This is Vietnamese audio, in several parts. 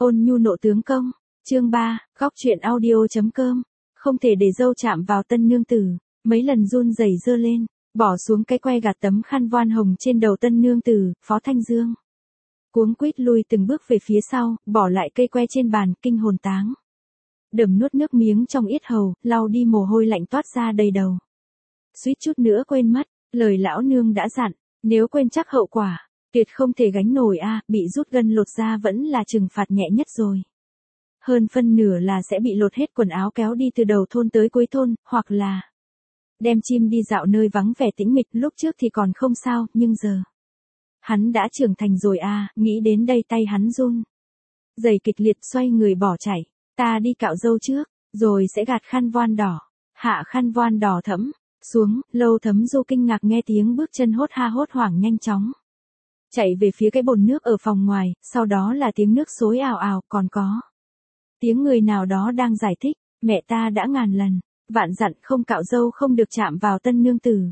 Ôn nhu nộ tướng công, chương 3, góc truyện audio.com, không thể để dâu chạm vào tân nương tử, mấy lần run rẩy giơ lên, bỏ xuống cái que gạt tấm khăn voan hồng trên đầu tân nương tử, Phó Thanh Dương. Cuống quýt lui từng bước về phía sau, bỏ lại cây que trên bàn, kinh hồn táng. Đầm nuốt nước miếng trong yết hầu, lau đi mồ hôi lạnh toát ra đầy đầu. Suýt chút nữa quên mất, lời lão nương đã dặn, nếu quên chắc hậu quả, tuyệt không thể gánh nổi bị rút gân lột da vẫn là trừng phạt nhẹ nhất rồi. Hơn phân nửa là sẽ bị lột hết quần áo kéo đi từ đầu thôn tới cuối thôn, hoặc là đem chim đi dạo nơi vắng vẻ tĩnh mịch, lúc trước thì còn không sao, nhưng giờ hắn đã trưởng thành rồi nghĩ đến đây tay hắn run. Giày kịch liệt xoay người bỏ chạy, ta đi cạo râu trước, rồi sẽ gạt khăn voan đỏ, hạ khăn voan đỏ thẫm, xuống, Lâu Thấm Du kinh ngạc nghe tiếng bước chân hốt ha hốt hoảng nhanh chóng. Chạy về phía cái bồn nước ở phòng ngoài, sau đó là tiếng nước xối ào ào, còn có tiếng người nào đó đang giải thích, mẹ ta đã ngàn lần, vạn dặn không cạo râu không được chạm vào tân nương tử.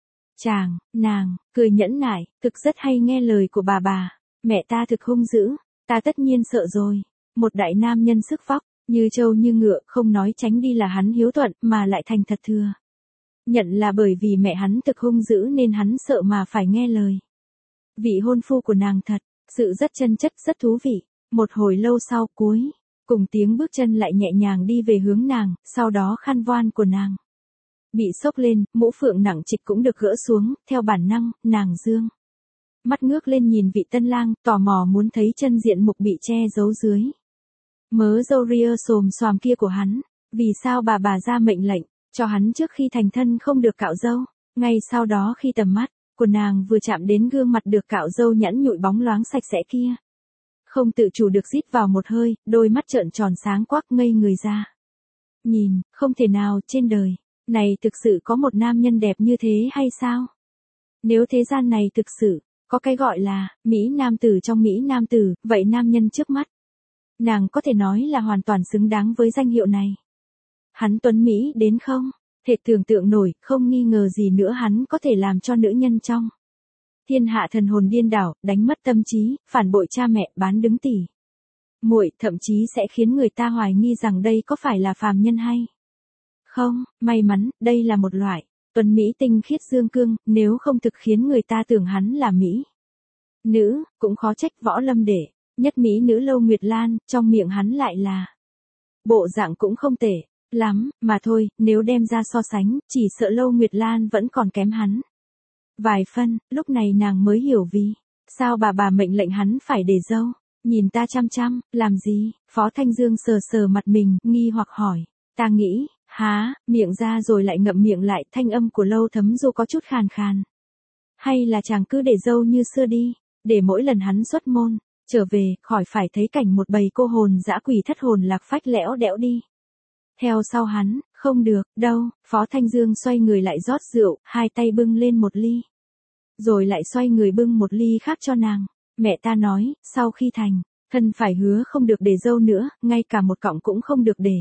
Nàng, cười nhẫn nại, thực rất hay nghe lời của bà, mẹ ta thực hung dữ, ta tất nhiên sợ rồi, một đại nam nhân sức vóc, như trâu như ngựa, không nói tránh đi là hắn hiếu thuận, mà lại thành thật thừa nhận là bởi vì mẹ hắn thực hung dữ nên hắn sợ mà phải nghe lời. Vị hôn phu của nàng thật sự rất chân chất, rất thú vị. Một hồi lâu sau, cuối cùng tiếng bước chân lại nhẹ nhàng đi về hướng nàng, sau đó khăn voan của nàng bị xốc lên, mũ phượng nặng trịch cũng được gỡ xuống, theo bản năng, nàng dương mắt ngước lên nhìn vị tân lang, tò mò muốn thấy chân diện mục bị che giấu dưới mớ râu ria xồm xoàm kia của hắn. Vì sao bà ra mệnh lệnh cho hắn trước khi thành thân không được cạo râu? Ngay sau đó khi tầm mắt của nàng vừa chạm đến gương mặt được cạo râu nhẵn nhụi bóng loáng sạch sẽ kia, không tự chủ được rít vào một hơi, đôi mắt trợn tròn sáng quắc ngây người ra. Nhìn, không thể nào, trên đời này thực sự có một nam nhân đẹp như thế hay sao? Nếu thế gian này thực sự có cái gọi là Mỹ nam tử trong Mỹ nam tử, vậy nam nhân trước mắt nàng có thể nói là hoàn toàn xứng đáng với danh hiệu này. Hắn tuấn Mỹ đến không thể tưởng tượng nổi, không nghi ngờ gì nữa hắn có thể làm cho nữ nhân trong thiên hạ thần hồn điên đảo, đánh mất tâm trí, phản bội cha mẹ, bán đứng tỉ muội, thậm chí sẽ khiến người ta hoài nghi rằng đây có phải là phàm nhân hay không. May mắn, đây là một loại tuấn Mỹ tinh khiết dương cương, nếu không thực khiến người ta tưởng hắn là Mỹ nữ, cũng khó trách Võ Lâm để nhất Mỹ nữ Lâu Nguyệt Lan, trong miệng hắn lại là bộ dạng cũng không tệ lắm, mà thôi, nếu đem ra so sánh, chỉ sợ Lâu Nguyệt Lan vẫn còn kém hắn vài phân. Lúc này nàng mới hiểu vì sao bà mệnh lệnh hắn phải để dâu. Nhìn ta chăm chăm, làm gì? Phó Thanh Dương sờ sờ mặt mình, nghi hoặc hỏi. Ta nghĩ, miệng ra rồi lại ngậm miệng lại, thanh âm của Lâu Thấm Du có chút khàn khàn. Hay là chàng cứ để dâu như xưa đi, để mỗi lần hắn xuất môn trở về, khỏi phải thấy cảnh một bầy cô hồn dã quỷ thất hồn lạc phách lẽo đẽo đi theo sau hắn. Không được, đâu. Phó Thanh Dương xoay người lại rót rượu, hai tay bưng lên một ly, rồi lại xoay người bưng một ly khác cho nàng. Mẹ ta nói, sau khi thành thân phải hứa không được để dâu nữa, ngay cả một cọng cũng không được để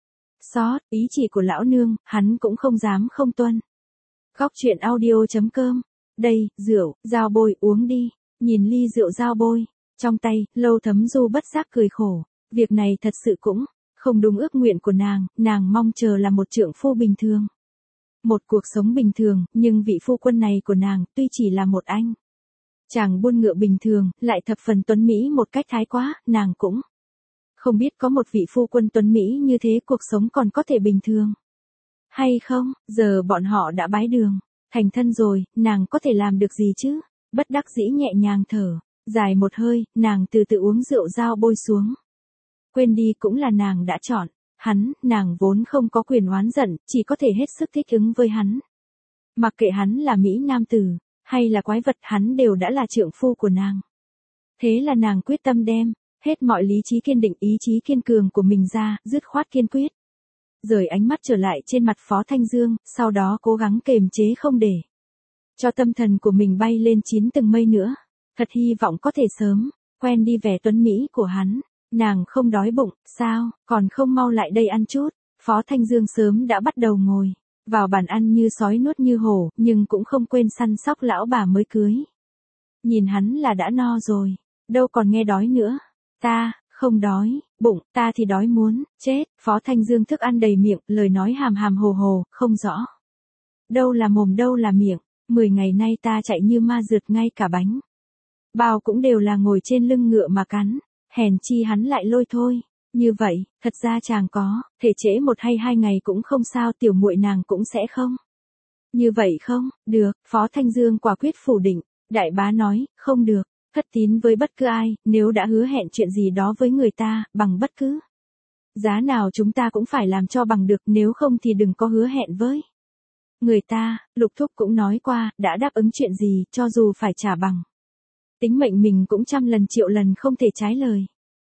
sót. Ý chỉ của lão nương, hắn cũng không dám không tuân. Góc truyện audio.com. Đây, rượu, dao bôi, uống đi. Nhìn ly rượu dao bôi trong tay, Lâu Thấm Du bất giác cười khổ. Việc này thật sự cũng không đúng ước nguyện của nàng mong chờ là một trượng phu bình thường, một cuộc sống bình thường, nhưng vị phu quân này của nàng tuy chỉ là một anh chàng buôn ngựa bình thường, lại thập phần tuấn Mỹ một cách thái quá, nàng cũng không biết có một vị phu quân tuấn Mỹ như thế cuộc sống còn có thể bình thường hay không. Giờ bọn họ đã bái đường thành thân rồi, nàng có thể làm được gì chứ? Bất đắc dĩ nhẹ nhàng thở dài một hơi, nàng từ từ uống rượu dao bôi xuống. Quên đi cũng là nàng đã chọn hắn, nàng vốn không có quyền oán giận, chỉ có thể hết sức thích ứng với hắn. Mặc kệ hắn là Mỹ nam tử hay là quái vật, hắn đều đã là trượng phu của nàng. Thế là nàng quyết tâm đem hết mọi lý trí kiên định, ý chí kiên cường của mình ra, dứt khoát kiên quyết rời ánh mắt trở lại trên mặt Phó Thanh Dương, sau đó cố gắng kềm chế không để cho tâm thần của mình bay lên chín tầng mây nữa. Thật hy vọng có thể sớm quen đi vẻ tuấn Mỹ của hắn. Nàng không đói bụng, sao, còn không mau lại đây ăn chút. Phó Thanh Dương sớm đã bắt đầu ngồi vào bàn ăn như sói nuốt như hổ, nhưng cũng không quên săn sóc lão bà mới cưới. Nhìn hắn là đã no rồi, đâu còn nghe đói nữa. Ta Không đói, bụng, ta thì đói muốn, chết, Phó Thanh Dương thức ăn đầy miệng, lời nói hàm hàm hồ hồ, không rõ. Đâu là mồm đâu là miệng, 10 ngày nay ta chạy như ma rượt ngay cả bánh. Bao cũng đều là ngồi trên lưng ngựa mà cắn, hèn chi hắn lại lôi thôi. Như vậy, thật ra chàng có, thể trễ 1 hay 2 ngày cũng không sao, tiểu muội nàng cũng sẽ không. Như vậy không, được, Phó Thanh Dương quả quyết phủ định, đại bá nói, không được, thất tín với bất cứ ai, nếu đã hứa hẹn chuyện gì đó với người ta, bằng bất cứ giá nào chúng ta cũng phải làm cho bằng được, nếu không thì đừng có hứa hẹn với người ta. Lục Thúc cũng nói qua, đã đáp ứng chuyện gì, cho dù phải trả bằng tính mệnh mình cũng trăm lần triệu lần không thể trái lời.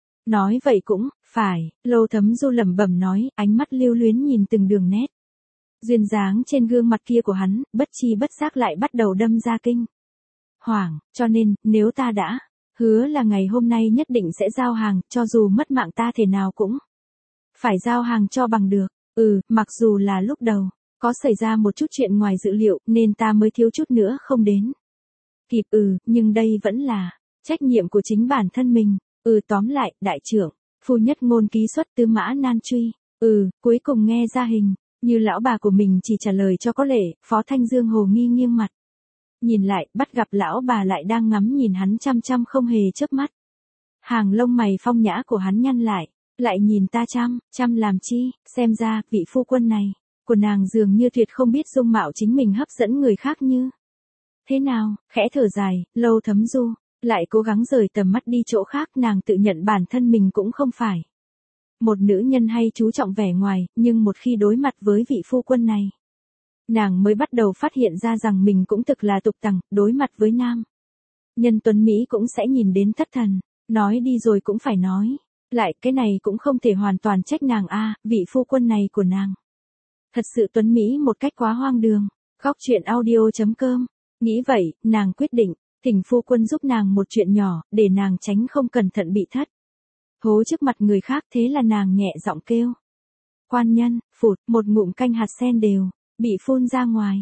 Nói vậy cũng, phải, Lô Thấm Du lẩm bẩm nói, ánh mắt lưu luyến nhìn từng đường nét duyên dáng trên gương mặt kia của hắn, bất chi bất giác lại bắt đầu đâm ra kinh hoàng, cho nên, nếu ta đã hứa là ngày hôm nay nhất định sẽ giao hàng, cho dù mất mạng ta thể nào cũng phải giao hàng cho bằng được. Mặc dù là lúc đầu có xảy ra một chút chuyện ngoài dự liệu, nên ta mới thiếu chút nữa không đến kịp, nhưng đây vẫn là trách nhiệm của chính bản thân mình. Tóm lại, đại trưởng, phu nhất ngôn ký xuất Tư Mã Nan truy. Cuối cùng nghe ra hình như lão bà của mình chỉ trả lời cho có lệ. Phó Thanh Dương hồ nghi nghiêng mặt nhìn lại, bắt gặp lão bà lại đang ngắm nhìn hắn chăm chăm không hề chớp mắt. Hàng lông mày phong nhã của hắn nhăn lại nhìn ta chăm làm chi, xem ra, vị phu quân này của nàng dường như tuyệt không biết dung mạo chính mình hấp dẫn người khác như thế nào. Khẽ thở dài, Lâu Thấm Du lại cố gắng rời tầm mắt đi chỗ khác, nàng tự nhận bản thân mình cũng không phải một nữ nhân hay chú trọng vẻ ngoài, nhưng một khi đối mặt với vị phu quân này, nàng mới bắt đầu phát hiện ra rằng mình cũng thực là tục tằng, đối mặt với nam nhân tuấn Mỹ cũng sẽ nhìn đến thất thần. Nói đi rồi cũng phải nói lại, cái này cũng không thể hoàn toàn trách nàng vị phu quân này của nàng thật sự tuấn Mỹ một cách quá hoang đường. Góc truyện audio.com. Nghĩ vậy, nàng quyết định thỉnh phu quân giúp nàng một chuyện nhỏ, để nàng tránh không cẩn thận bị thất thố trước mặt người khác. Thế là nàng nhẹ giọng kêu quan nhân, phụt, một ngụm canh hạt sen đều bị phun ra ngoài.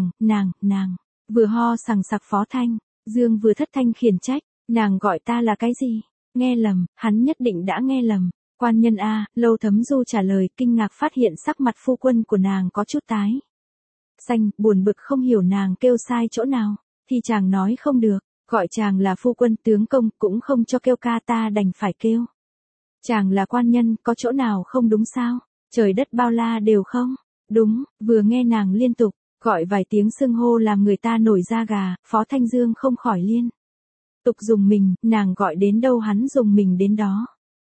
Nàng vừa ho sằng sặc. Phó Thanh Dương vừa thất thanh khiển trách, nàng gọi ta là cái gì? Nghe lầm, hắn nhất định đã nghe lầm. Quan nhân Lâu Thấm Du trả lời, kinh ngạc phát hiện sắc mặt phu quân của nàng có chút tái xanh, buồn bực không hiểu nàng kêu sai chỗ nào, thì chàng nói không được, gọi chàng là phu quân tướng công, cũng không cho kêu ca, ta đành phải kêu chàng là quan nhân, có chỗ nào không đúng sao? Trời đất bao la đều không đúng. Vừa nghe nàng liên tục gọi vài tiếng xưng hô làm người ta nổi da gà, Phó Thanh Dương không khỏi liên tục dùng mình, nàng gọi đến đâu hắn dùng mình đến đó.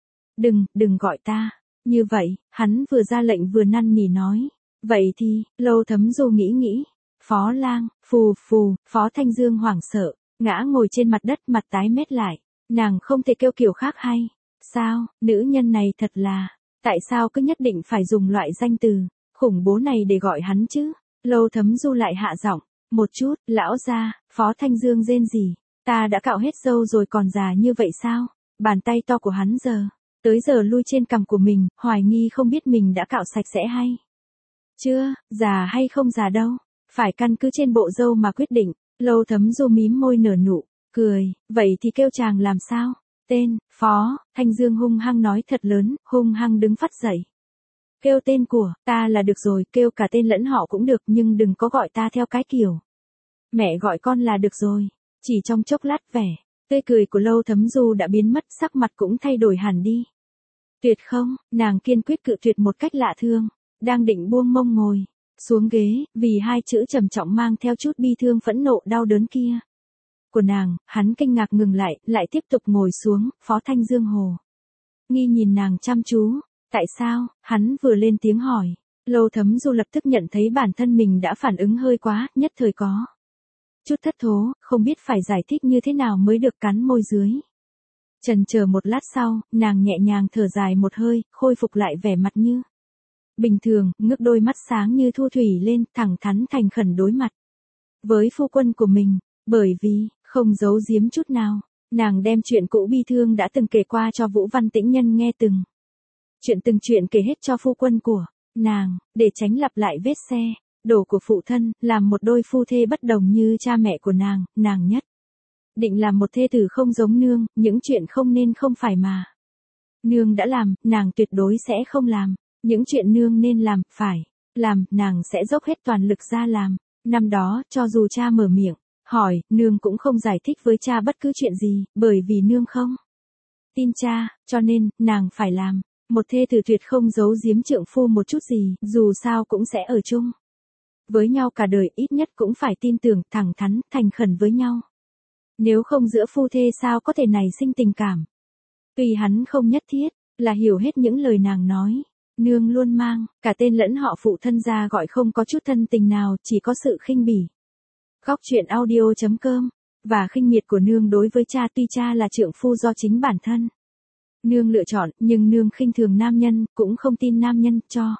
Đừng gọi ta như vậy. Hắn vừa ra lệnh vừa năn nỉ nói. Vậy thì, Lâu Thấm Du nghĩ, Phó lang, phù, Phó Thanh Dương hoảng sợ, ngã ngồi trên mặt đất, mặt tái mét lại. Nàng không thể kêu kiểu khác hay sao? Nữ nhân này thật là, tại sao cứ nhất định phải dùng loại danh từ khủng bố này để gọi hắn chứ? Lâu Thấm Du lại hạ giọng một chút, lão gia. Phó Thanh Dương rên rỉ, ta đã cạo hết râu rồi còn già như vậy sao? Bàn tay to của hắn tới giờ lui trên cằm của mình, hoài nghi không biết mình đã cạo sạch sẽ hay chưa, già hay không già đâu, phải căn cứ trên bộ râu mà quyết định. Lâu Thấm Du mím môi nở nụ cười, vậy thì kêu chàng làm sao? Tên, Phó Thanh Dương hung hăng nói thật lớn, hung hăng đứng phắt dậy. Kêu tên của ta là được rồi, kêu cả tên lẫn họ cũng được, nhưng đừng có gọi ta theo cái kiểu mẹ gọi con là được rồi. Chỉ trong chốc lát, vẻ tươi cười của Lâu Thấm Du đã biến mất, sắc mặt cũng thay đổi hẳn đi. Tuyệt không, nàng kiên quyết cự tuyệt một cách lạ thương, đang định buông mông ngồi xuống ghế, vì hai chữ trầm trọng mang theo chút bi thương phẫn nộ đau đớn kia của nàng, hắn kinh ngạc ngừng lại tiếp tục ngồi xuống. Phó Thanh Dương hồ nghi nhìn nàng chăm chú. Tại sao? Hắn vừa lên tiếng hỏi, Lâu Thấm Du lập tức nhận thấy bản thân mình đã phản ứng hơi quá, nhất thời có chút thất thố, không biết phải giải thích như thế nào mới được, cắn môi dưới. Chần chờ một lát sau, nàng nhẹ nhàng thở dài một hơi, khôi phục lại vẻ mặt như bình thường, ngước đôi mắt sáng như thu thủy lên, thẳng thắn thành khẩn đối mặt với phu quân của mình. Bởi vì, không giấu giếm chút nào, nàng đem chuyện cũ bi thương đã từng kể qua cho Vũ Văn Tĩnh Nhân nghe, từng chuyện kể hết cho phu quân của nàng, để tránh lặp lại vết xe đổ của phụ thân, làm một đôi phu thê bất đồng như cha mẹ của nàng nhất định làm một thê tử không giống nương, những chuyện không nên không phải mà Nương đã làm, nàng tuyệt đối sẽ không làm. Những chuyện nương nên làm, phải làm, nàng sẽ dốc hết toàn lực ra làm. Năm đó, cho dù cha mở miệng, hỏi, nương cũng không giải thích với cha bất cứ chuyện gì, bởi vì nương không tin cha, cho nên, nàng phải làm. Một thê tử tuyệt không giấu giếm trượng phu một chút gì, dù sao cũng sẽ ở chung với nhau cả đời, ít nhất cũng phải tin tưởng, thẳng thắn, thành khẩn với nhau. Nếu không giữa phu thê sao có thể nảy sinh tình cảm. Tuy hắn không nhất thiết là hiểu hết những lời nàng nói, nương luôn mang cả tên lẫn họ phụ thân ra gọi, không có chút thân tình nào, chỉ có sự khinh bỉ. Góc truyện audio.com và khinh miệt của nương đối với cha. Tuy cha là trượng phu do chính bản thân nương lựa chọn, nhưng nương khinh thường nam nhân, cũng không tin nam nhân, cho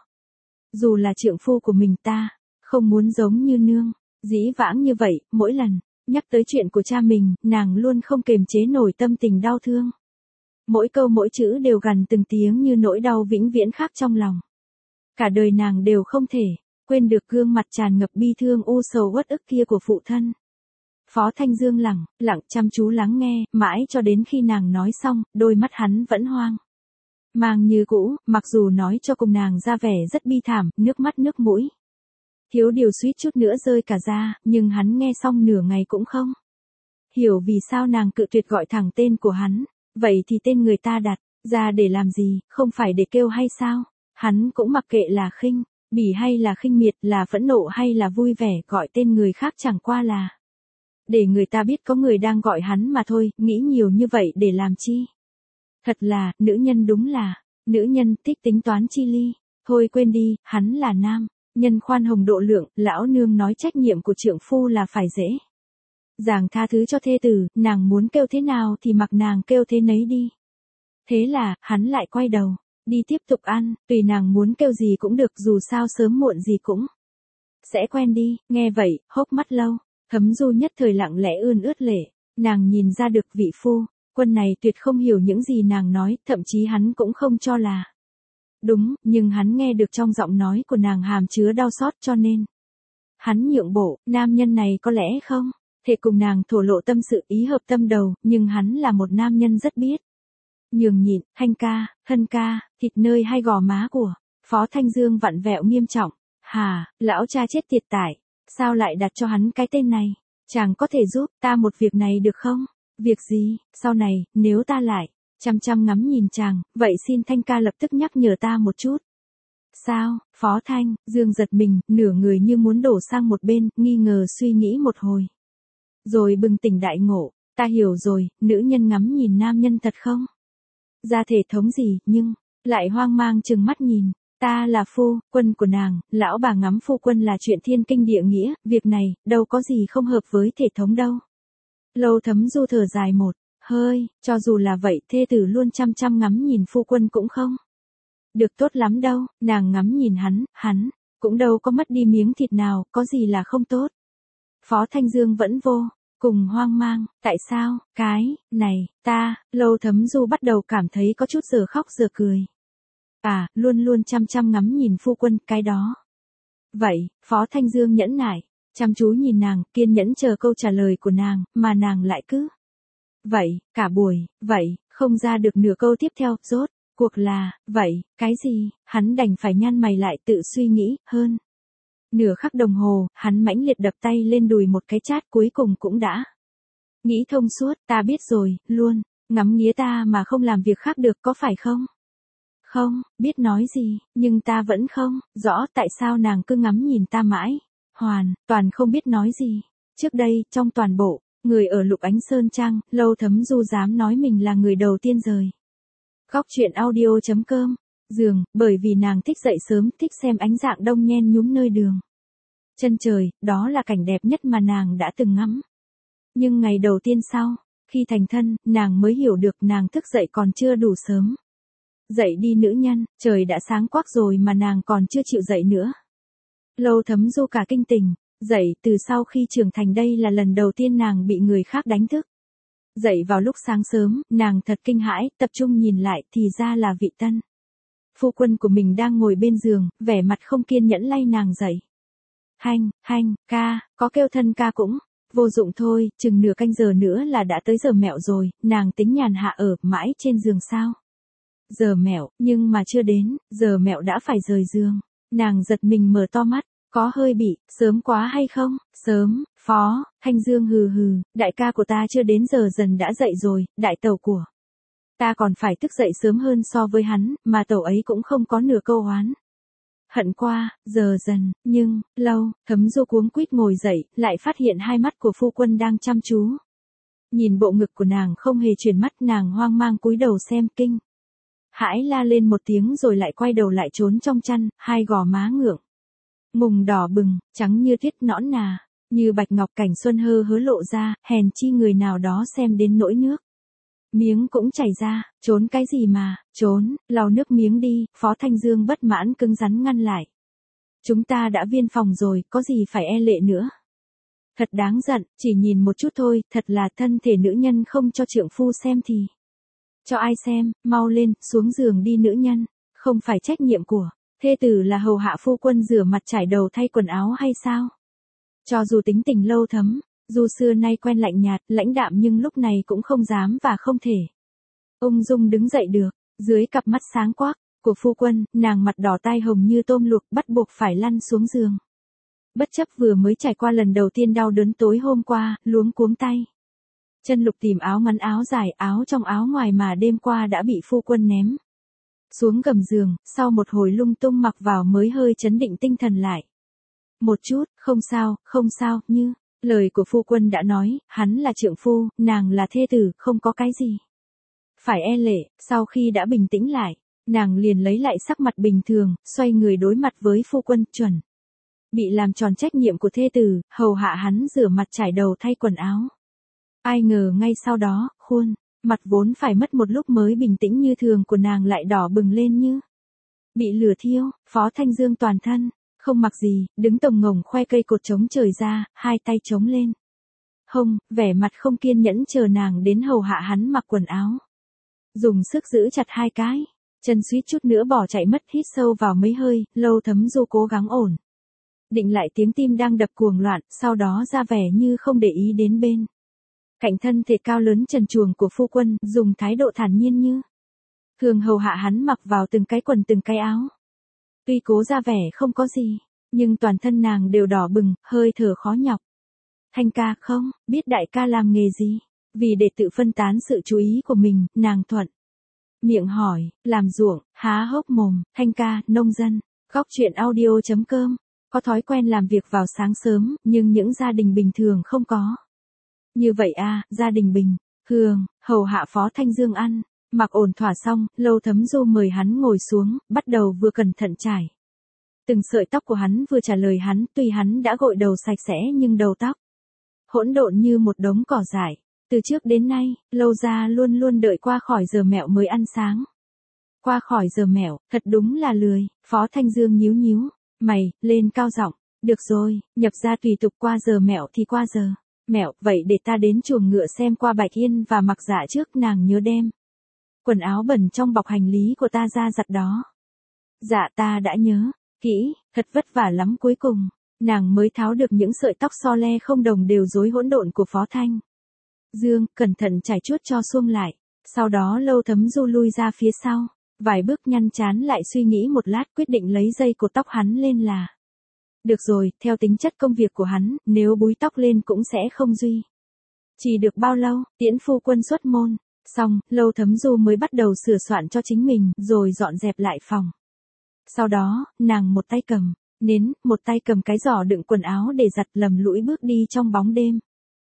dù là trượng phu của mình. Ta không muốn giống như nương, dĩ vãng như vậy. Mỗi lần nhắc tới chuyện của cha mình, nàng luôn không kềm chế nổi tâm tình đau thương. Mỗi câu mỗi chữ đều gằn từng tiếng như nỗi đau vĩnh viễn khắc trong lòng. Cả đời nàng đều không thể quên được gương mặt tràn ngập bi thương u sầu uất ức kia của phụ thân. Phó Thanh Dương lặng chăm chú lắng nghe, mãi cho đến khi nàng nói xong, đôi mắt hắn vẫn hoang mang như cũ, mặc dù nói cho cùng nàng ra vẻ rất bi thảm, nước mắt nước mũi thiếu điều suýt chút nữa rơi cả ra, nhưng hắn nghe xong nửa ngày cũng không hiểu vì sao nàng cự tuyệt gọi thẳng tên của hắn. Vậy thì tên người ta đặt ra để làm gì, không phải để kêu hay sao? Hắn cũng mặc kệ là khinh bỉ hay là khinh miệt, là phẫn nộ hay là vui vẻ, gọi tên người khác chẳng qua là để người ta biết có người đang gọi hắn mà thôi. Nghĩ nhiều như vậy để làm chi? Thật là, nữ nhân đúng là nữ nhân, thích tính toán chi ly. Thôi quên đi, hắn là nam nhân khoan hồng độ lượng. Lão nương nói trách nhiệm của trượng phu là phải dễ dàng tha thứ cho thê tử, nàng muốn kêu thế nào thì mặc nàng kêu thế nấy đi. Thế là, hắn lại quay đầu đi tiếp tục ăn, tùy nàng muốn kêu gì cũng được, dù sao sớm muộn gì cũng sẽ quen đi. Nghe vậy, hốc mắt Lâu Thấm Du nhất thời lặng lẽ ươn ướt lệ. Nàng nhìn ra được vị phu quân này tuyệt không hiểu những gì nàng nói, thậm chí hắn cũng không cho là đúng, nhưng hắn nghe được trong giọng nói của nàng hàm chứa đau xót, cho nên hắn nhượng bộ. Nam nhân này có lẽ không thể cùng nàng thổ lộ tâm sự, ý hợp tâm đầu, nhưng hắn là một nam nhân rất biết nhường nhịn. Thanh ca, thân ca, thịt nơi hay gò má của Phó Thanh Dương vặn vẹo nghiêm trọng. Hà, lão cha chết tiệt tải, sao lại đặt cho hắn cái tên này? Chàng có thể giúp ta một việc này được không? Việc gì? Sau này, nếu ta lại chăm chăm ngắm nhìn chàng, vậy xin Thanh ca lập tức nhắc nhở ta một chút. Sao? Phó Thanh Dương giật mình, nửa người như muốn đổ sang một bên, nghi ngờ suy nghĩ một hồi. Rồi bừng tỉnh đại ngộ, ta hiểu rồi, nữ nhân ngắm nhìn nam nhân thật không ra thể thống gì, nhưng lại hoang mang chừng mắt nhìn. Ta là phu quân của nàng, lão bà ngắm phu quân là chuyện thiên kinh địa nghĩa, việc này đâu có gì không hợp với thể thống đâu. Lâu Thấm Du thở dài một hơi, cho dù là vậy, thê tử luôn chăm chăm ngắm nhìn phu quân cũng không được tốt lắm đâu. Nàng ngắm nhìn hắn cũng đâu có mất đi miếng thịt nào, có gì là không tốt. Phó Thanh Dương vẫn vô cùng hoang mang. Tại sao cái này ta? Lâu Thấm Du bắt đầu cảm thấy có chút giờ khóc giờ cười. Luôn luôn chăm chăm ngắm nhìn phu quân, cái đó. Vậy, Phó Thanh Dương nhẫn nại chăm chú nhìn nàng, kiên nhẫn chờ câu trả lời của nàng, mà nàng lại cứ vậy, cả buổi, vậy, không ra được nửa câu tiếp theo. Rốt cuộc là, vậy, cái gì? Hắn đành phải nhăn mày lại tự suy nghĩ. Hơn nửa khắc đồng hồ, hắn mãnh liệt đập tay lên đùi một cái chát, cuối cùng cũng đã nghĩ thông suốt. Ta biết rồi, luôn ngắm nghía ta mà không làm việc khác được, có phải không? Không biết nói gì, nhưng ta vẫn không rõ tại sao nàng cứ ngắm nhìn ta mãi. Hoàn toàn không biết nói gì. Trước đây, trong toàn bộ người ở Lục Ánh Sơn Trang, Lâu Thấm Du dám nói mình là người đầu tiên rời góc truyện audio.com giường, bởi vì nàng thích dậy sớm, thích xem ánh dạng đông nhen nhúm nơi đường chân trời. Đó là cảnh đẹp nhất mà nàng đã từng ngắm. Nhưng ngày đầu tiên sau khi thành thân, nàng mới hiểu được nàng thức dậy còn chưa đủ sớm. Dậy đi nữ nhân, trời đã sáng quắc rồi mà nàng còn chưa chịu dậy nữa. Lâu Thấm Du cả kinh tỉnh dậy, từ sau khi trưởng thành đây là lần đầu tiên nàng bị người khác đánh thức. Dậy vào lúc sáng sớm, nàng thật kinh hãi, tập trung nhìn lại thì ra là vị tân phu quân của mình đang ngồi bên giường, vẻ mặt không kiên nhẫn lay nàng dậy. Hành, ca, có kêu thân ca cũng vô dụng thôi, chừng nửa canh giờ nữa là đã tới giờ mẹo rồi. Nàng tính nhàn hạ ở mãi trên giường sao? giờ mẹo, nhưng mà chưa đến, giờ mẹo đã phải rời giường. Nàng giật mình mở to mắt, có hơi bị, sớm quá hay không? Sớm, Phó, Thanh Dương hừ hừ, đại ca của ta chưa đến giờ dần đã dậy rồi, đại tẩu của. Ta còn phải thức dậy sớm hơn so với hắn, mà tẩu ấy cũng không có nửa câu oán. Hận qua, giờ dần, nhưng, lâu, Thấm Du cuống quýt ngồi dậy, lại phát hiện hai mắt của phu quân đang chăm chú. Nhìn bộ ngực của nàng không hề chuyển mắt, nàng hoang mang cúi đầu xem kinh. Hãi la lên một tiếng rồi lại quay đầu lại trốn trong chăn, hai gò má ngượng. Mùng đỏ bừng, trắng như tuyết nõn nà, như bạch ngọc cảnh xuân hơ hớ lộ ra, hèn chi người nào đó xem đến nỗi nước. Miếng cũng chảy ra, trốn cái gì mà, trốn, lau nước miếng đi, Phó Thanh Dương bất mãn cứng rắn ngăn lại. Chúng ta đã viên phòng rồi, có gì phải e lệ nữa. Thật đáng giận, chỉ nhìn một chút thôi, thật là thân thể nữ nhân không cho trượng phu xem thì. Cho ai xem, mau lên, xuống giường đi nữ nhân, không phải trách nhiệm của, thê tử là hầu hạ phu quân rửa mặt trải đầu thay quần áo hay sao? Cho dù tính tình Lâu Thấm, dù xưa nay quen lạnh nhạt, lãnh đạm nhưng lúc này cũng không dám và không thể. Ung dung đứng dậy được, dưới cặp mắt sáng quắc của phu quân, nàng mặt đỏ tai hồng như tôm luộc bắt buộc phải lăn xuống giường. Bất chấp vừa mới trải qua lần đầu tiên đau đớn tối hôm qua, luống cuống tay. Chân lục tìm áo ngắn áo dài, áo trong áo ngoài mà đêm qua đã bị phu quân ném. Xuống gầm giường, sau một hồi lung tung mặc vào mới hơi chấn định tinh thần lại. Một chút, không sao, như, lời của phu quân đã nói, hắn là trượng phu, nàng là thê tử, không có cái gì phải e lệ. Sau khi đã bình tĩnh lại, nàng liền lấy lại sắc mặt bình thường, xoay người đối mặt với phu quân, chuẩn bị làm tròn trách nhiệm của thê tử, hầu hạ hắn rửa mặt trải đầu thay quần áo. Ai ngờ ngay sau đó, khuôn mặt vốn phải mất một lúc mới bình tĩnh như thường của nàng lại đỏ bừng lên như bị lửa thiêu. Phó Thanh Dương toàn thân không mặc gì, đứng tồng ngồng khoe cây cột chống trời ra, hai tay chống lên hông, vẻ mặt không kiên nhẫn chờ nàng đến hầu hạ hắn mặc quần áo. Dùng sức giữ chặt hai cái chân, suýt chút nữa bỏ chạy mất. Hít sâu vào mấy hơi, Lâu Thấm Du cố gắng ổn định lại tiếng tim đang đập cuồng loạn, sau đó ra vẻ như không để ý đến bên cạnh thân thể cao lớn trần truồng của phu quân, dùng thái độ thản nhiên như thường hầu hạ hắn mặc vào từng cái quần từng cái áo. Tuy cố ra vẻ không có gì, nhưng toàn thân nàng đều đỏ bừng, hơi thở khó nhọc. Thanh ca không, biết đại ca làm nghề gì? Vì để tự phân tán sự chú ý của mình, nàng thuận miệng hỏi, làm ruộng, há hốc mồm. Thanh ca, nông dân. Góc truyện audio.com. Có thói quen làm việc vào sáng sớm, nhưng những gia đình bình thường không có. Như vậy à, gia đình bình thường, hầu hạ Phó Thanh Dương ăn, mặc ổn thỏa xong, Lâu Thấm Du mời hắn ngồi xuống, bắt đầu vừa cẩn thận trải từng sợi tóc của hắn vừa trả lời hắn. Tuy hắn đã gội đầu sạch sẽ nhưng đầu tóc hỗn độn như một đống cỏ dại. Từ trước đến nay, Lâu gia luôn luôn đợi qua khỏi giờ mẹo mới ăn sáng. Qua khỏi giờ mẹo, thật đúng là lười. Phó Thanh Dương nhíu nhíu mày, lên cao giọng, được rồi, nhập gia tùy tục, qua giờ mẹo thì qua giờ mẹo, vậy để ta đến chuồng ngựa xem qua Bạch Yên và Mặc Dạ trước. Nàng nhớ đem quần áo bẩn trong bọc hành lý của ta ra giặt đó. Dạ ta đã nhớ kỹ, thật vất vả lắm. Cuối cùng nàng mới tháo được những sợi tóc so le không đồng đều rối hỗn độn của Phó Thanh Dương, cẩn thận trải chuốt cho suông lại. Sau đó Lâu Thấm Du lui ra phía sau, vài bước nhăn trán lại suy nghĩ một lát, quyết định lấy dây cột tóc hắn lên là được rồi. Theo tính chất công việc của hắn, nếu búi tóc lên cũng sẽ không duy chỉ được bao lâu. Tiễn phu quân xuất môn xong, Lâu Thấm Du mới bắt đầu sửa soạn cho chính mình, rồi dọn dẹp lại phòng. Sau đó, nàng một tay cầm nến, một tay cầm cái giỏ đựng quần áo để giặt, lầm lũi bước đi trong bóng đêm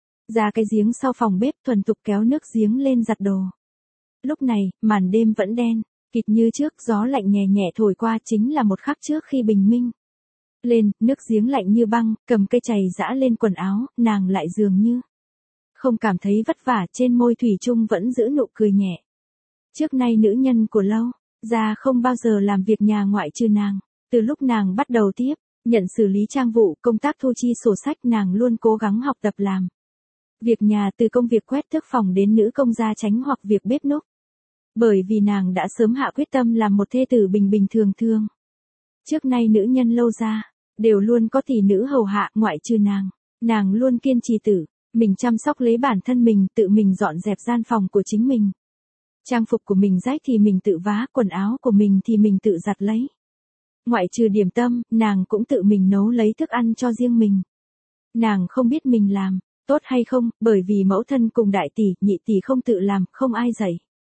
ra cái giếng sau phòng bếp, thuần thục kéo nước giếng lên giặt đồ. Lúc này, màn đêm vẫn đen kịt như trước, gió lạnh nhẹ nhẹ thổi qua, chính là một khắc trước khi bình minh lên. Nước giếng lạnh như băng, cầm cây chày giã lên quần áo, nàng lại dường như không cảm thấy vất vả, trên môi thủy chung vẫn giữ nụ cười nhẹ. Trước nay nữ nhân của Lâu gia không bao giờ làm việc nhà ngoại trừ nàng. Từ lúc nàng bắt đầu tiếp nhận xử lý trang vụ, công tác thu chi sổ sách, nàng luôn cố gắng học tập làm việc nhà, từ công việc quét tước phòng đến nữ công gia tránh hoặc việc bếp núc. Bởi vì nàng đã sớm hạ quyết tâm làm một thê tử bình bình thường thường. Trước nay nữ nhân Lâu gia đều luôn có tỷ nữ hầu hạ, ngoại trừ nàng luôn kiên trì tự mình chăm sóc lấy bản thân mình, tự mình dọn dẹp gian phòng của chính mình. Trang phục của mình rách thì mình tự vá, quần áo của mình thì mình tự giặt lấy. Ngoại trừ điểm tâm, nàng cũng tự mình nấu lấy thức ăn cho riêng mình. Nàng không biết mình làm tốt hay không, bởi vì mẫu thân cùng đại tỷ, nhị tỷ không tự làm, không ai dạy.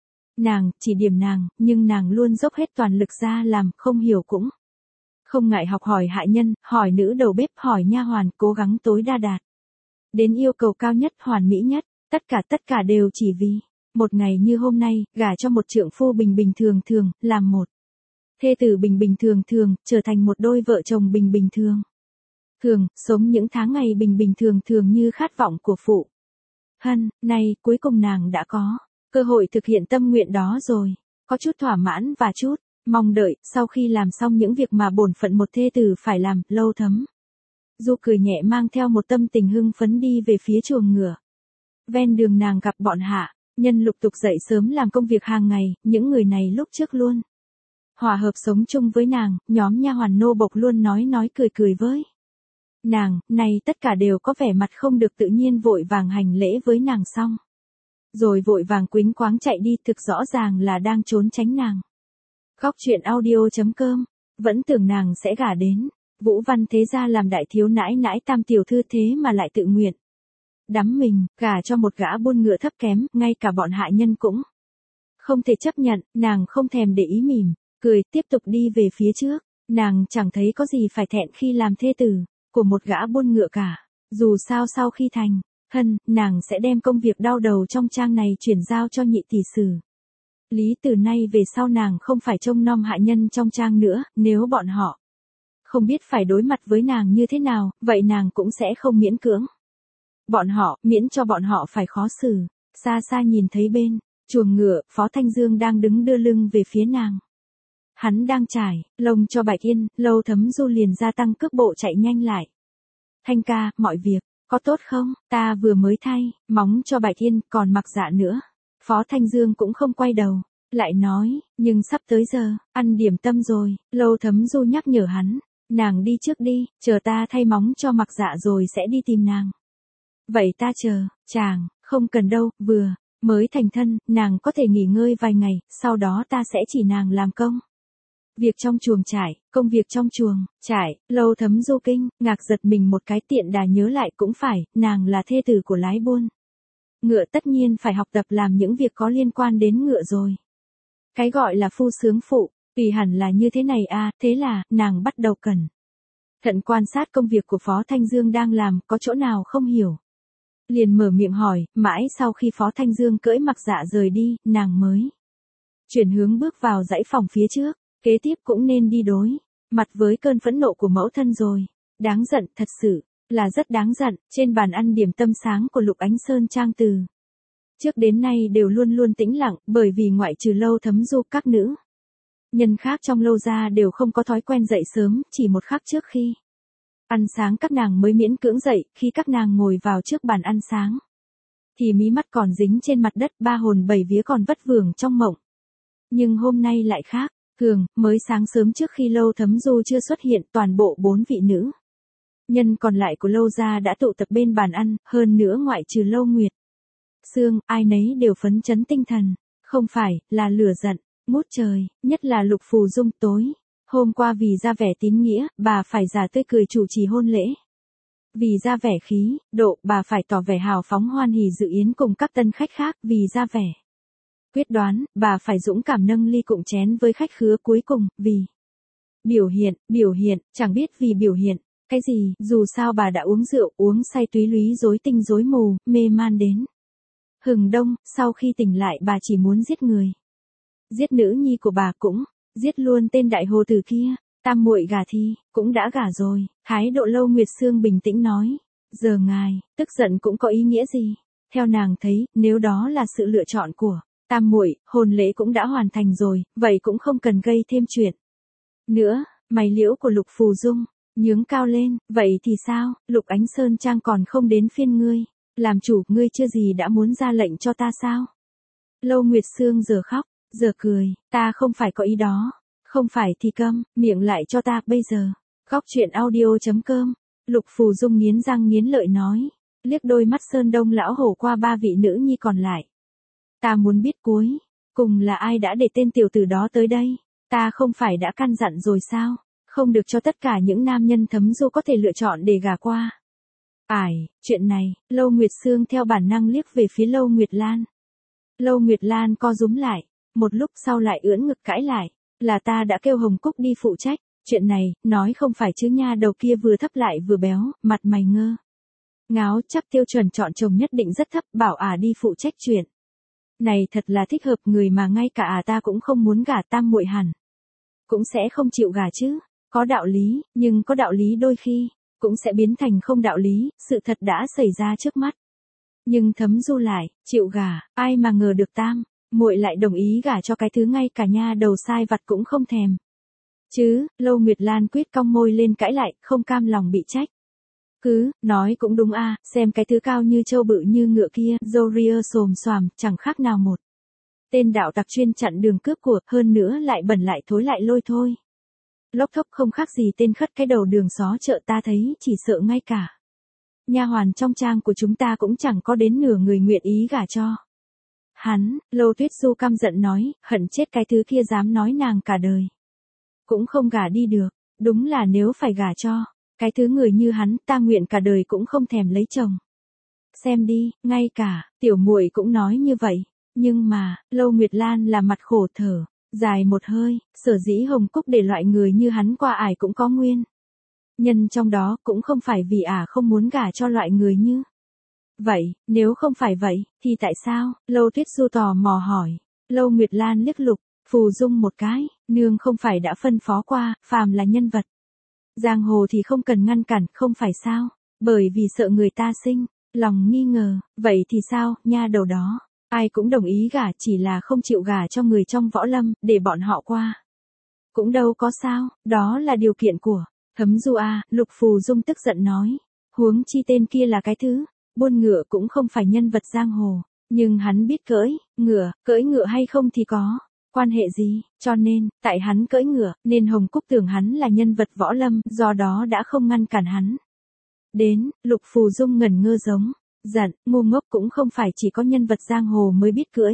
Nàng, chỉ điểm nàng, nhưng nàng luôn dốc hết toàn lực ra làm, không hiểu cũng không ngại học hỏi hạ nhân, hỏi nữ đầu bếp, hỏi nha hoàn, cố gắng tối đa đạt đến yêu cầu cao nhất, hoàn mỹ nhất, tất cả đều chỉ vì một ngày như hôm nay, gả cho một trượng phu bình bình thường thường, làm một thê tử bình bình thường thường, trở thành một đôi vợ chồng bình bình thường thường, sống những tháng ngày bình bình thường thường như khát vọng của phụ Hân. Nay, cuối cùng nàng đã có cơ hội thực hiện tâm nguyện đó rồi, có chút thỏa mãn và chút mong đợi. Sau khi làm xong những việc mà bổn phận một thê tử phải làm, Lâu Thấm Du cười nhẹ mang theo một tâm tình hưng phấn đi về phía chuồng ngựa. Ven đường nàng gặp bọn hạ nhân lục tục dậy sớm làm công việc hàng ngày, những người này lúc trước luôn hòa hợp sống chung với nàng, nhóm nha hoàn nô bộc luôn nói cười với nàng, này tất cả đều có vẻ mặt không được tự nhiên, vội vàng hành lễ với nàng xong rồi vội vàng quýnh quáng chạy đi, thực rõ ràng là đang trốn tránh nàng. Góc truyện audio.com, vẫn tưởng nàng sẽ gả đến Vũ Văn thế gia làm đại thiếu nãi nãi tam tiểu thư, thế mà lại tự nguyện đắm mình, gả cho một gã buôn ngựa thấp kém, ngay cả bọn hạ nhân cũng không thể chấp nhận. Nàng không thèm để ý, mỉm cười, tiếp tục đi về phía trước. Nàng chẳng thấy có gì phải thẹn khi làm thê tử của một gã buôn ngựa cả. Dù sao sau khi thành Hân, nàng sẽ đem công việc đau đầu trong trang này chuyển giao cho nhị tỷ xử lý. Từ nay về sau nàng không phải trông nom hạ nhân trong trang nữa, nếu bọn họ không biết phải đối mặt với nàng như thế nào, vậy nàng cũng sẽ không miễn cưỡng bọn họ, miễn cho bọn họ phải khó xử. Xa xa nhìn thấy bên chuồng ngựa, Phó Thanh Dương đang đứng đưa lưng về phía nàng. Hắn đang trải lông cho Bạch Yên, Lâu Thấm Du liền gia tăng cước bộ chạy nhanh lại. Thanh ca, mọi việc có tốt không? Ta vừa mới thay móng cho Bạch Yên, còn mặc dạ nữa. Phó Thanh Dương cũng không quay đầu, lại nói, nhưng sắp tới giờ ăn điểm tâm rồi. Lâu Thấm Du nhắc nhở hắn, nàng đi trước đi, chờ ta thay móng cho mặc dạ rồi sẽ đi tìm nàng. Vậy ta chờ. Chàng, không cần đâu, vừa mới thành thân, nàng có thể nghỉ ngơi vài ngày, sau đó ta sẽ chỉ nàng làm công việc trong chuồng trại. Công việc trong chuồng trại. Lâu Thấm Du kinh ngạc giật mình một cái, tiện đà nhớ lại cũng phải, nàng là thê tử của lái buôn ngựa, tất nhiên phải học tập làm những việc có liên quan đến ngựa rồi. Cái gọi là phu sướng phụ thì hẳn là như thế này à. Thế là nàng bắt đầu cẩn thận quan sát công việc của Phó Thanh Dương đang làm, có chỗ nào không hiểu liền mở miệng hỏi. Mãi sau khi Phó Thanh Dương cưỡi mặc dạ rời đi, nàng mới chuyển hướng bước vào dãy phòng phía trước. Kế tiếp cũng nên đi đối mặt với cơn phẫn nộ của mẫu thân rồi. Đáng giận, thật sự là rất đáng giận. Trên bàn ăn điểm tâm sáng của Lục Ánh Sơn trang từ trước đến nay đều luôn luôn tĩnh lặng, bởi vì ngoại trừ Lâu Thấm Du, các nữ nhân khác trong Lâu gia đều không có thói quen dậy sớm. Chỉ một khắc trước khi ăn sáng các nàng mới miễn cưỡng dậy. Khi các nàng ngồi vào trước bàn ăn sáng thì mí mắt còn dính trên mặt đất, ba hồn bảy vía còn vất vưởng trong mộng. Nhưng hôm nay lại khác. Thường, mới sáng sớm trước khi Lâu Thấm Du chưa xuất hiện, toàn bộ 4 vị nữ nhân còn lại của Lâu gia đã tụ tập bên bàn ăn, hơn nữa ngoại trừ Lâu Nguyệt Sương, ai nấy đều phấn chấn tinh thần, không phải là lửa giận ngút trời, nhất là Lục Phù Dung. Tối hôm qua vì ra vẻ tín nghĩa, bà phải giả tươi cười chủ trì hôn lễ. Vì ra vẻ khí độ, bà phải tỏ vẻ hào phóng hoan hỉ dự yến cùng các tân khách khác. Vì ra vẻ quyết đoán, bà phải dũng cảm nâng ly cụng chén với khách khứa. Cuối cùng, vì biểu hiện, chẳng biết vì biểu hiện cái gì, dù sao bà đã uống rượu, uống say túy lúy, rối tinh rối mù, mê man đến hừng đông. Sau khi tỉnh lại, bà chỉ muốn giết người, giết nữ nhi của bà, cũng giết luôn tên đại hồ tử kia. Tam muội gả thì cũng đã gả rồi. Thái độ Lâu Nguyệt Sương bình tĩnh nói, giờ ngài tức giận cũng có ý nghĩa gì? Theo nàng thấy, nếu đó là sự lựa chọn của tam muội, hôn lễ cũng đã hoàn thành rồi, vậy cũng không cần gây thêm chuyện nữa. Mày liễu của Lục Phù Dung nhướng cao lên, vậy thì sao? Lục Ánh Sơn trang còn không đến phiên ngươi làm chủ, ngươi chưa gì đã muốn ra lệnh cho ta sao? Lâu Nguyệt Sương giờ khóc giờ cười, ta không phải có ý đó. Không phải thì câm miệng lại cho ta bây giờ. Góc truyện audio.com. Lục Phù Dung nghiến răng nghiến lợi nói, liếc đôi mắt sơn đông lão hổ qua ba vị nữ nhi còn lại. Ta muốn biết cuối Cùng là ai đã để tên tiểu tử đó tới đây? Ta không phải đã căn dặn rồi sao? Không được cho tất cả những nam nhân thấm du có thể lựa chọn để gả qua. Ải, chuyện này, Lâu Nguyệt Sương theo bản năng liếc về phía Lâu Nguyệt Lan. Lâu Nguyệt Lan co rúm lại, một lúc sau lại ưỡn ngực cãi lại, là ta đã kêu Hồng Cúc đi phụ trách, chuyện này, nói không phải chứ nha đầu kia vừa thấp lại vừa béo, mặt mày ngơ. Ngáo chắc tiêu chuẩn chọn chồng nhất định rất thấp, bảo đi phụ trách chuyện. Này thật là thích hợp người mà ngay cả ta cũng không muốn gả, tam muội hẳn cũng sẽ không chịu gả chứ. Có đạo lý, nhưng có đạo lý đôi khi cũng sẽ biến thành không đạo lý, sự thật đã xảy ra trước mắt. Nhưng Thấm Du lại chịu gả, ai mà ngờ được tam muội lại đồng ý gả cho cái thứ ngay cả nha đầu sai vặt cũng không thèm. Chứ, Lâu Nguyệt Lan quyết cong môi lên cãi lại, không cam lòng bị trách. Nói cũng đúng xem cái thứ cao như trâu bự như ngựa kia, râu ria xồm xoàm, chẳng khác nào một tên đạo tặc chuyên chặn đường cướp của, hơn nữa lại bẩn lại thối lại lôi thôi. Lốc thốc không khác gì tên khất cái đầu đường xó chợ, ta thấy chỉ sợ ngay cả nha hoàn trong trang của chúng ta cũng chẳng có đến nửa người nguyện ý gả cho hắn. Lâu Tuyết Du căm giận nói, hận chết cái thứ kia dám nói nàng cả đời cũng không gả đi được, đúng là nếu phải gả cho cái thứ người như hắn, ta nguyện cả đời cũng không thèm lấy chồng. Xem đi, ngay cả tiểu muội cũng nói như vậy, nhưng mà, Lâu Nguyệt Lan là mặt khổ thở dài một hơi, sở dĩ Hồng Cúc để loại người như hắn qua ải cũng có nguyên nhân trong đó, cũng không phải vì không muốn gả cho loại người như vậy, nếu không phải vậy, thì tại sao? Lâu Tuyết Du tò mò hỏi. Lâu Nguyệt Lan liếc Lục Phù Dung một cái, nương không phải đã phân phó qua, phàm là nhân vật giang hồ thì không cần ngăn cản, không phải sao? Bởi vì sợ người ta sinh lòng nghi ngờ, vậy thì sao, nha đầu đó ai cũng đồng ý gả, chỉ là không chịu gả cho người trong võ lâm, để bọn họ qua. Cũng đâu có sao, đó là điều kiện của Thấm Du Lục Phù Dung tức giận nói. Huống chi tên kia là cái thứ buôn ngựa cũng không phải nhân vật giang hồ, nhưng hắn biết cưỡi ngựa hay không thì có quan hệ gì, cho nên, tại hắn cưỡi ngựa, nên Hồng Cúc tưởng hắn là nhân vật võ lâm, do đó đã không ngăn cản hắn. Đến, Lục Phù Dung ngẩn ngơ giống giận, ngu ngốc cũng không phải chỉ có nhân vật giang hồ mới biết cưỡi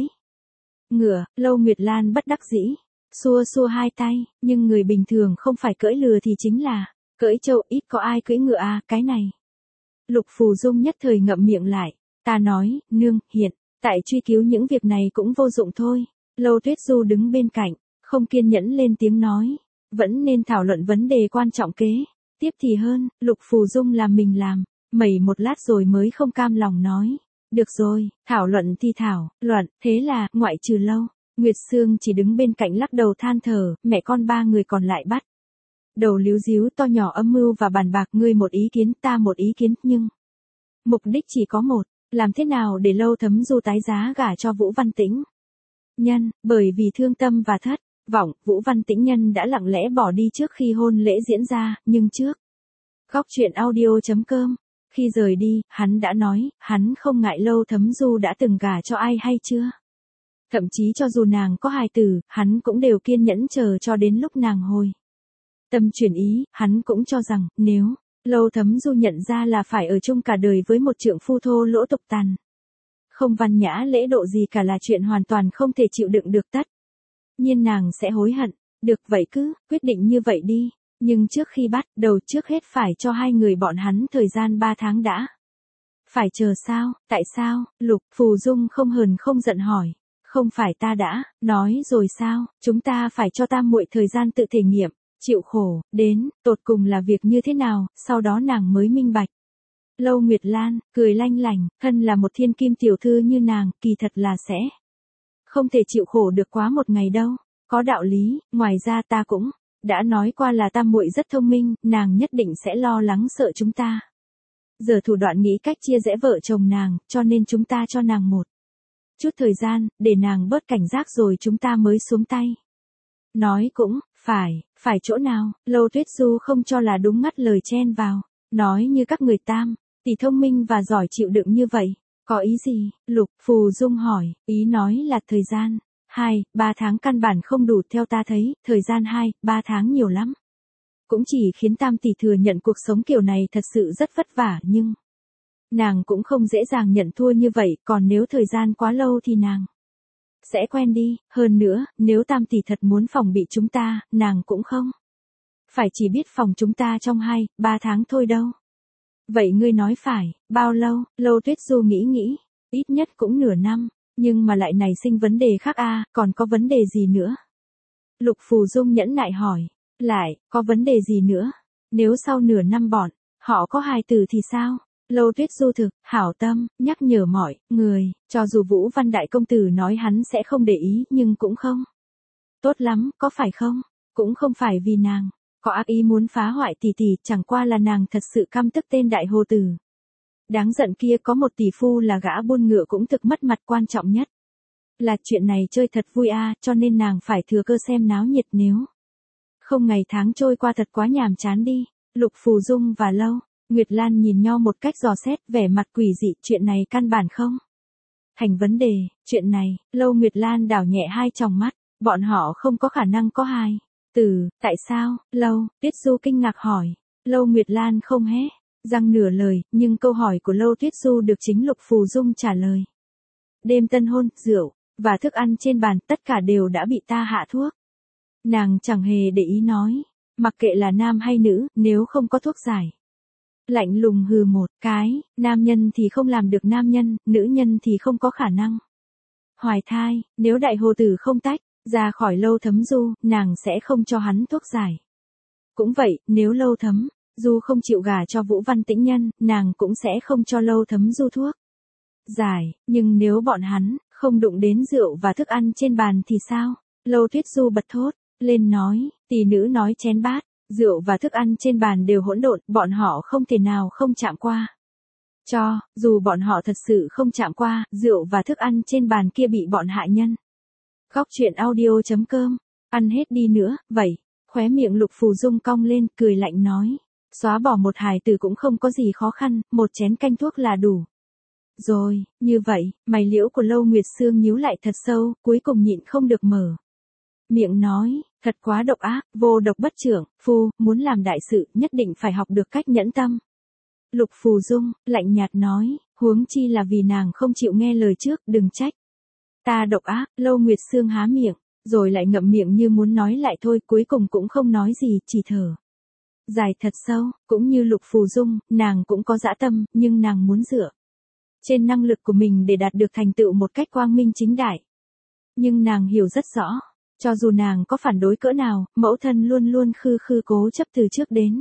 ngựa. Lâu Nguyệt Lan bất đắc dĩ xua xua hai tay, nhưng người bình thường không phải cưỡi lừa thì chính là cưỡi trâu, ít có ai cưỡi ngựa cái này. Lục Phù Dung nhất thời ngậm miệng lại, ta nói, nương, hiện tại truy cứu những việc này cũng vô dụng thôi. Lâu Tuyết Du đứng bên cạnh, không kiên nhẫn lên tiếng nói, vẫn nên thảo luận vấn đề quan trọng kế tiếp thì hơn. Lục Phù Dung làm mình làm mẩy một lát rồi mới không cam lòng nói, được rồi, thảo luận thì thảo luận. Thế là, ngoại trừ Lâu Nguyệt Sương chỉ đứng bên cạnh lắc đầu than thở, mẹ con ba người còn lại bắt đầu líu díu to nhỏ âm mưu và bàn bạc, ngươi một ý kiến ta một ý kiến, nhưng mục đích chỉ có một, làm thế nào để Lâu Thấm Du tái giá gả cho Vũ Văn Tĩnh Nhân. Bởi vì thương tâm và thất vọng, Vũ Văn Tĩnh Nhân đã lặng lẽ bỏ đi trước khi hôn lễ diễn ra, nhưng trước góc truyện audio.com, khi rời đi, hắn đã nói, hắn không ngại Lâu Thấm Du đã từng gả cho ai hay chưa. Thậm chí cho dù nàng có hài tử, hắn cũng đều kiên nhẫn chờ cho đến lúc nàng hồi tâm chuyển ý. Hắn cũng cho rằng, nếu Lâu Thấm Du nhận ra là phải ở chung cả đời với một trượng phu thô lỗ tục tàn, không văn nhã lễ độ gì cả, là chuyện hoàn toàn không thể chịu đựng được, tất nhiên nàng sẽ hối hận. Được vậy cứ quyết định như vậy đi, nhưng trước khi bắt đầu trước hết phải cho hai người bọn hắn thời gian 3 tháng đã. Phải chờ sao? Tại sao? Lục Phù Dung không hờn không giận hỏi. Không phải ta đã nói rồi sao, chúng ta phải cho tam muội thời gian tự thể nghiệm, chịu khổ, đến tột cùng là việc như thế nào, sau đó nàng mới minh bạch. Lâu Nguyệt Lan cười lanh lảnh, thân là một thiên kim tiểu thư như nàng, kỳ thật là sẽ không thể chịu khổ được quá một ngày đâu. Có đạo lý, ngoài ra ta cũng đã nói qua là tam muội rất thông minh, nàng nhất định sẽ lo lắng sợ chúng ta giờ thủ đoạn nghĩ cách chia rẽ vợ chồng nàng, cho nên chúng ta cho nàng một chút thời gian, để nàng bớt cảnh giác rồi chúng ta mới xuống tay. Nói cũng phải chỗ nào? Lâu Tuyết Du không cho là đúng, ngắt lời chen vào, nói như các người tam tỷ thông minh và giỏi chịu đựng như vậy, có ý gì? Lục Phù Dung hỏi, ý nói là thời gian 2-3 tháng căn bản không đủ, theo ta thấy, thời gian 2-3 tháng nhiều lắm. Cũng chỉ khiến tam tỷ thừa nhận cuộc sống kiểu này thật sự rất vất vả, nhưng nàng cũng không dễ dàng nhận thua như vậy, còn nếu thời gian quá lâu thì nàng Sẽ quen đi, hơn nữa, nếu Tam tỷ thật muốn phòng bị chúng ta, nàng cũng không. Phải chỉ biết phòng chúng ta trong 2-3 tháng thôi đâu. Vậy ngươi nói phải, bao lâu? Lâu Tuyết Du nghĩ, ít nhất cũng nửa năm, nhưng mà lại nảy sinh vấn đề khác còn có vấn đề gì nữa? Lục Phù Dung nhẫn nại hỏi, lại, có vấn đề gì nữa? Nếu sau nửa năm họ có hài tử thì sao? Lâu Tuyết Du thực, hảo tâm, nhắc nhở mọi người, cho dù Vũ Văn Đại Công Tử nói hắn sẽ không để ý nhưng cũng không. Tốt lắm, có phải không? Cũng không phải vì nàng có ác ý muốn phá hoại tỷ tỷ, chẳng qua là nàng thật sự căm tức tên đại hồ tử. Đáng giận kia có một tỷ phu là gã buôn ngựa cũng thực mất mặt quan trọng nhất. Là chuyện này chơi thật vui cho nên nàng phải thừa cơ xem náo nhiệt nếu. Không ngày tháng trôi qua thật quá nhàm chán đi. Lục Phù Dung và Lâu Nguyệt Lan nhìn nhau một cách dò xét, vẻ mặt quỷ dị, chuyện này căn bản không thành vấn đề, chuyện này, Lâu Nguyệt Lan đảo nhẹ hai tròng mắt, bọn họ không có khả năng có hài tử, tại sao? Lâu Tuyết Du kinh ngạc hỏi. Lâu Nguyệt Lan không hé răng nửa lời, nhưng câu hỏi của Lâu Tuyết Du được chính Lục Phù Dung trả lời. Đêm tân hôn, rượu và thức ăn trên bàn tất cả đều đã bị ta hạ thuốc. Nàng chẳng hề để ý nói, mặc kệ là nam hay nữ, nếu không có thuốc giải. Lạnh lùng hừ một cái, nam nhân thì không làm được nam nhân, nữ nhân thì không có khả năng hoài thai, nếu đại hồ tử không tách ra khỏi Lâu Thấm Du, nàng sẽ không cho hắn thuốc giải. Cũng vậy, nếu Lâu Thấm Du không chịu gả cho Vũ Văn Tĩnh Nhân, nàng cũng sẽ không cho Lâu Thấm Du thuốc giải, nhưng nếu bọn hắn không đụng đến rượu và thức ăn trên bàn thì sao? Lâu Tuyết Du bật thốt lên nói, tỷ nữ nói chén bát, rượu và thức ăn trên bàn đều hỗn độn, bọn họ không thể nào không chạm qua. Dù bọn họ thật sự không chạm qua, rượu và thức ăn trên bàn kia bị bọn hạ nhân. Góc truyện audio.com, ăn hết đi nữa, vậy, khóe miệng Lục Phù Dung cong lên, cười lạnh nói, xóa bỏ một hài tử cũng không có gì khó khăn, một chén canh thuốc là đủ. Rồi, như vậy, mày liễu của Lâu Nguyệt Sương nhíu lại thật sâu, cuối cùng nhịn không được mở miệng nói, thật quá độc ác, vô độc bất trưởng, muốn làm đại sự, nhất định phải học được cách nhẫn tâm. Lục Phù Dung, lạnh nhạt nói, huống chi là vì nàng không chịu nghe lời trước, đừng trách. Ta độc ác, Lâu Nguyệt Sương há miệng, rồi lại ngậm miệng như muốn nói lại thôi, cuối cùng cũng không nói gì, chỉ thở dài thật sâu, cũng như Lục Phù Dung, nàng cũng có dã tâm, nhưng nàng muốn dựa trên năng lực của mình để đạt được thành tựu một cách quang minh chính đại. Nhưng nàng hiểu rất rõ, cho dù nàng có phản đối cỡ nào, mẫu thân luôn luôn khư cố chấp từ trước đến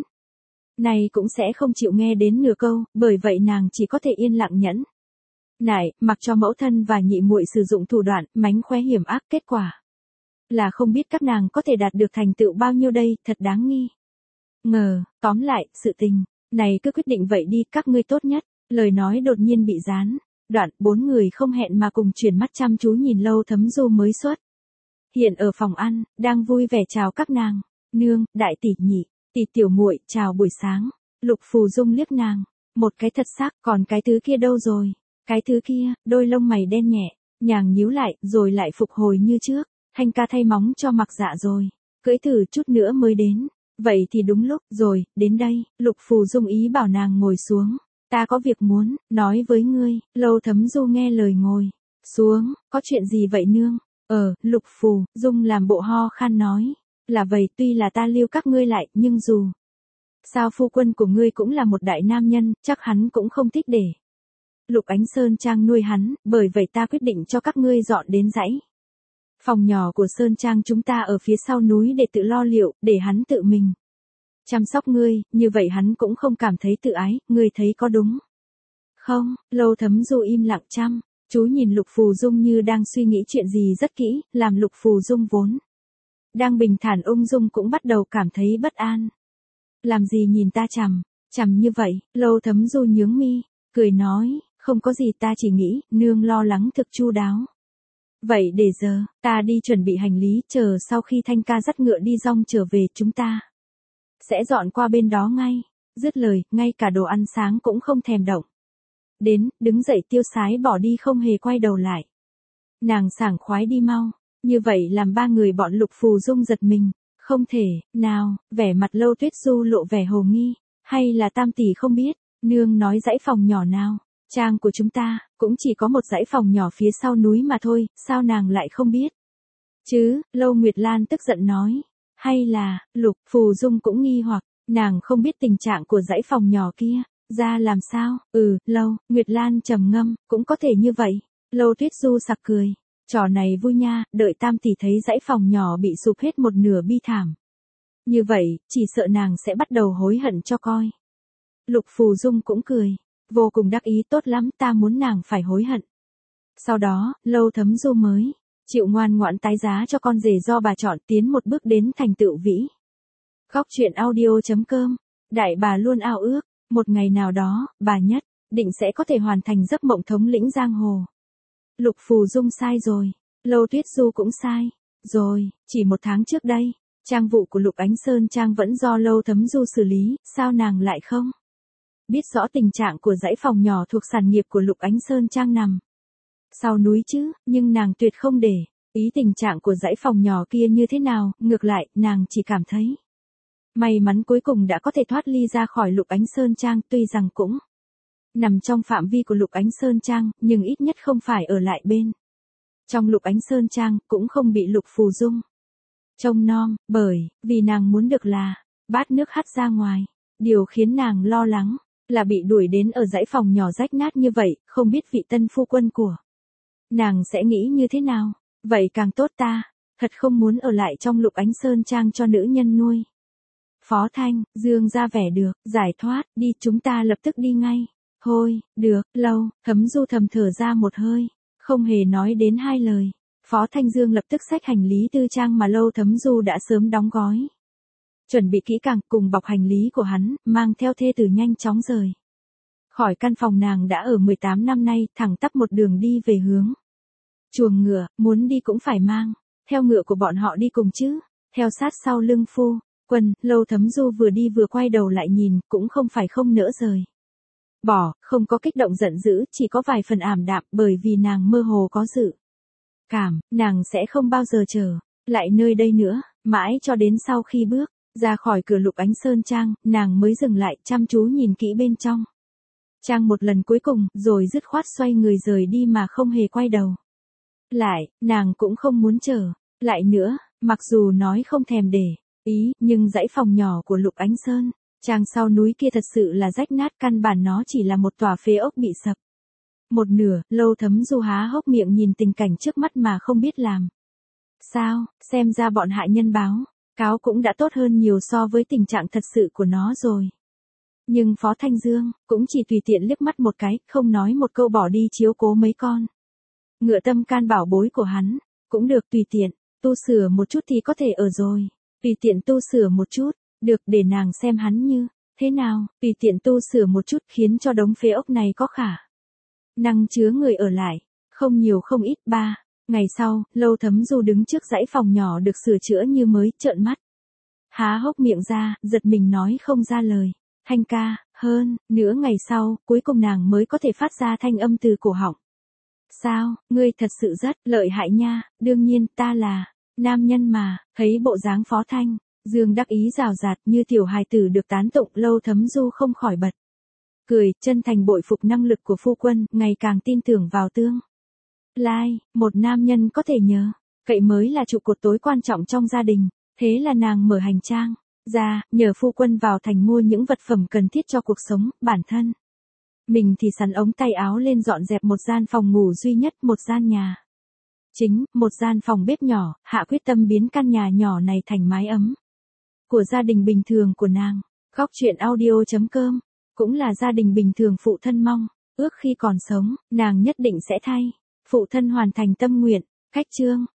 nay cũng sẽ không chịu nghe đến nửa câu, bởi vậy nàng chỉ có thể yên lặng nhẫn nại, mặc cho mẫu thân và nhị muội sử dụng thủ đoạn, mánh khóe hiểm ác, kết quả là không biết các nàng có thể đạt được thành tựu bao nhiêu đây, thật đáng nghi ngờ. Tóm lại, sự tình này cứ quyết định vậy đi, các ngươi tốt nhất. Lời nói đột nhiên bị gián đoạn, bốn người không hẹn mà cùng chuyển mắt chăm chú nhìn Lâu Thấm Du mới xuất hiện ở phòng ăn, đang vui vẻ chào các nàng. Nương, đại tỷ, nhị tỷ, tiểu muội, chào buổi sáng. Lục Phù Dung liếc nàng một cái thật sắc, còn cái thứ kia đâu rồi? Cái thứ kia, đôi lông mày đen nhẹ nhàng nhíu lại, rồi lại phục hồi như trước. Thanh ca thay móng cho mặc dạ rồi, cưỡi thử chút nữa mới đến. Vậy thì đúng lúc rồi, đến đây. Lục Phù Dung ý bảo nàng ngồi xuống. Ta có việc muốn nói với ngươi. Lâu Thấm Du nghe lời ngồi xuống. Có chuyện gì vậy nương? Lục Phù Dung làm bộ ho khan nói, là vậy, tuy là ta lưu các ngươi lại, nhưng dù sao phu quân của ngươi cũng là một đại nam nhân, chắc hắn cũng không thích để Lục Ánh Sơn Trang nuôi hắn, bởi vậy ta quyết định cho các ngươi dọn đến dãy phòng nhỏ của Sơn Trang chúng ta ở phía sau núi để tự lo liệu, để hắn tự mình chăm sóc ngươi, như vậy hắn cũng không cảm thấy tự ái, ngươi thấy có đúng không? Lâu Thấm Du im lặng chăm chú nhìn Lục Phù Dung như đang suy nghĩ chuyện gì rất kỹ, làm Lục Phù Dung vốn đang bình thản ung dung cũng bắt đầu cảm thấy bất an. Làm gì nhìn ta chằm như vậy? Lâu Thấm Du nhướng mi, cười nói, không có gì, ta chỉ nghĩ, nương lo lắng thực chu đáo. Vậy để giờ, ta đi chuẩn bị hành lý, chờ sau khi Thanh ca dắt ngựa đi rong trở về, chúng ta sẽ dọn qua bên đó ngay. Dứt lời, ngay cả đồ ăn sáng cũng không thèm động đến, đứng dậy tiêu sái bỏ đi không hề quay đầu lại. Nàng sảng khoái đi mau, như vậy làm ba người bọn Lục Phù Dung giật mình. Không thể nào, vẻ mặt Lâu Tuyết Du lộ vẻ hồ nghi, hay là Tam tỷ không biết, nương nói dãy phòng nhỏ nào? Trang của chúng ta, cũng chỉ có một dãy phòng nhỏ phía sau núi mà thôi, sao nàng lại không biết? Chứ, Lâu Nguyệt Lan tức giận nói. Hay là, Lục Phù Dung cũng nghi hoặc, nàng không biết tình trạng của dãy phòng nhỏ kia, ra làm sao? Lâu, Nguyệt Lan trầm ngâm, cũng có thể như vậy. Lâu Tuyết Du sặc cười. Trò này vui nha, đợi Tam tỷ thấy dãy phòng nhỏ bị sụp hết một nửa bi thảm. Như vậy, chỉ sợ nàng sẽ bắt đầu hối hận cho coi. Lục Phù Dung cũng cười, vô cùng đắc ý, tốt lắm, ta muốn nàng phải hối hận. Sau đó, Lâu Thấm Du mới chịu ngoan ngoãn tái giá cho con rể do bà chọn, tiến một bước đến thành tựu vĩ. Góc truyện audio.com, đại bà luôn ao ước, một ngày nào đó, bà nhất định sẽ có thể hoàn thành giấc mộng thống lĩnh giang hồ. Lục Phù Dung sai rồi, Lâu Tuyết Du cũng sai rồi, chỉ một tháng trước đây, trang vụ của Lục Ánh Sơn Trang vẫn do Lâu Thấm Du xử lý, sao nàng lại không biết rõ tình trạng của dãy phòng nhỏ thuộc sản nghiệp của Lục Ánh Sơn Trang nằm sau núi chứ? Nhưng nàng tuyệt không để ý tình trạng của dãy phòng nhỏ kia như thế nào, ngược lại, nàng chỉ cảm thấy may mắn cuối cùng đã có thể thoát ly ra khỏi Lục Ánh Sơn Trang, tuy rằng cũng nằm trong phạm vi của Lục Ánh Sơn Trang, nhưng ít nhất không phải ở lại bên trong Lục Ánh Sơn Trang, cũng không bị Lục Phù Dung trông nom, bởi vì nàng muốn được là bát nước hắt ra ngoài. Điều khiến nàng lo lắng là bị đuổi đến ở dãy phòng nhỏ rách nát như vậy, không biết vị tân phu quân của nàng sẽ nghĩ như thế nào. Vậy càng tốt, ta thật không muốn ở lại trong Lục Ánh Sơn Trang cho nữ nhân nuôi. Phó Thanh Dương ra vẻ được, giải thoát, đi, chúng ta lập tức đi ngay. Thôi, được. Lâu Thấm Du thầm thở ra một hơi, không hề nói đến hai lời. Phó Thanh Dương lập tức xách hành lý tư trang mà Lâu Thấm Du đã sớm đóng gói, chuẩn bị kỹ càng, cùng bọc hành lý của hắn, mang theo thê tử nhanh chóng rời khỏi căn phòng nàng đã ở 18 năm nay, thẳng tắp một đường đi về hướng chuồng ngựa, muốn đi cũng phải mang theo ngựa của bọn họ đi cùng chứ. Theo sát sau lưng phu quân, Lâu Thấm Du vừa đi vừa quay đầu lại nhìn, cũng không phải không nỡ rời bỏ, không có kích động giận dữ, chỉ có vài phần ảm đạm, bởi vì nàng mơ hồ có dự cảm, nàng sẽ không bao giờ trở lại nơi đây nữa, mãi cho đến sau khi bước ra khỏi cửa Lục Ánh Sơn Trang, nàng mới dừng lại, chăm chú nhìn kỹ bên trong trang một lần cuối cùng, rồi dứt khoát xoay người rời đi mà không hề quay đầu lại. Nàng cũng không muốn trở lại nữa, mặc dù nói không thèm để ý, nhưng dãy phòng nhỏ của Lục Ánh Sơn Trang sau núi kia thật sự là rách nát, căn bản nó chỉ là một tòa phế ốc bị sập một nửa. Lâu Thấm Du há hốc miệng nhìn tình cảnh trước mắt mà không biết làm sao, xem ra bọn hạ nhân báo cáo cũng đã tốt hơn nhiều so với tình trạng thật sự của nó rồi. Nhưng Phó Thanh Dương cũng chỉ tùy tiện liếc mắt một cái, không nói một câu, bỏ đi chiếu cố mấy con ngựa tâm can bảo bối của hắn. Cũng được, tùy tiện tu sửa một chút thì có thể ở rồi. Tùy tiện tu sửa một chút, được, để nàng xem hắn như thế nào. Tùy tiện tu sửa một chút, khiến cho đống phế ốc này có khả năng chứa người ở lại, không nhiều không ít. 3 ngày sau, Lâu Thấm Du đứng trước dãy phòng nhỏ được sửa chữa như mới, trợn mắt há hốc miệng ra, giật mình nói không ra lời. Thanh ca. Hơn nửa ngày sau, cuối cùng nàng mới có thể phát ra thanh âm từ cổ họng. Sao, ngươi thật sự rất lợi hại nha. Đương nhiên, ta là nam nhân mà. Thấy bộ dáng Phó Thanh Dương đắc ý rào rạt như tiểu hài tử được tán tụng, Lâu Thấm Du không khỏi bật cười, chân thành bội phục năng lực của phu quân, ngày càng tin tưởng vào tương lai, một nam nhân có thể nhờ cậy mới là trụ cột tối quan trọng trong gia đình. Thế là nàng mở hành trang ra, nhờ phu quân vào thành mua những vật phẩm cần thiết cho cuộc sống, bản thân mình thì sắn ống tay áo lên dọn dẹp một gian phòng ngủ duy nhất, một gian nhà chính, một gian phòng bếp nhỏ, hạ quyết tâm biến căn nhà nhỏ này thành mái ấm của gia đình bình thường của nàng. Góc truyện audio.com, cũng là gia đình bình thường phụ thân mong ước khi còn sống, nàng nhất định sẽ thay phụ thân hoàn thành tâm nguyện. Cách chương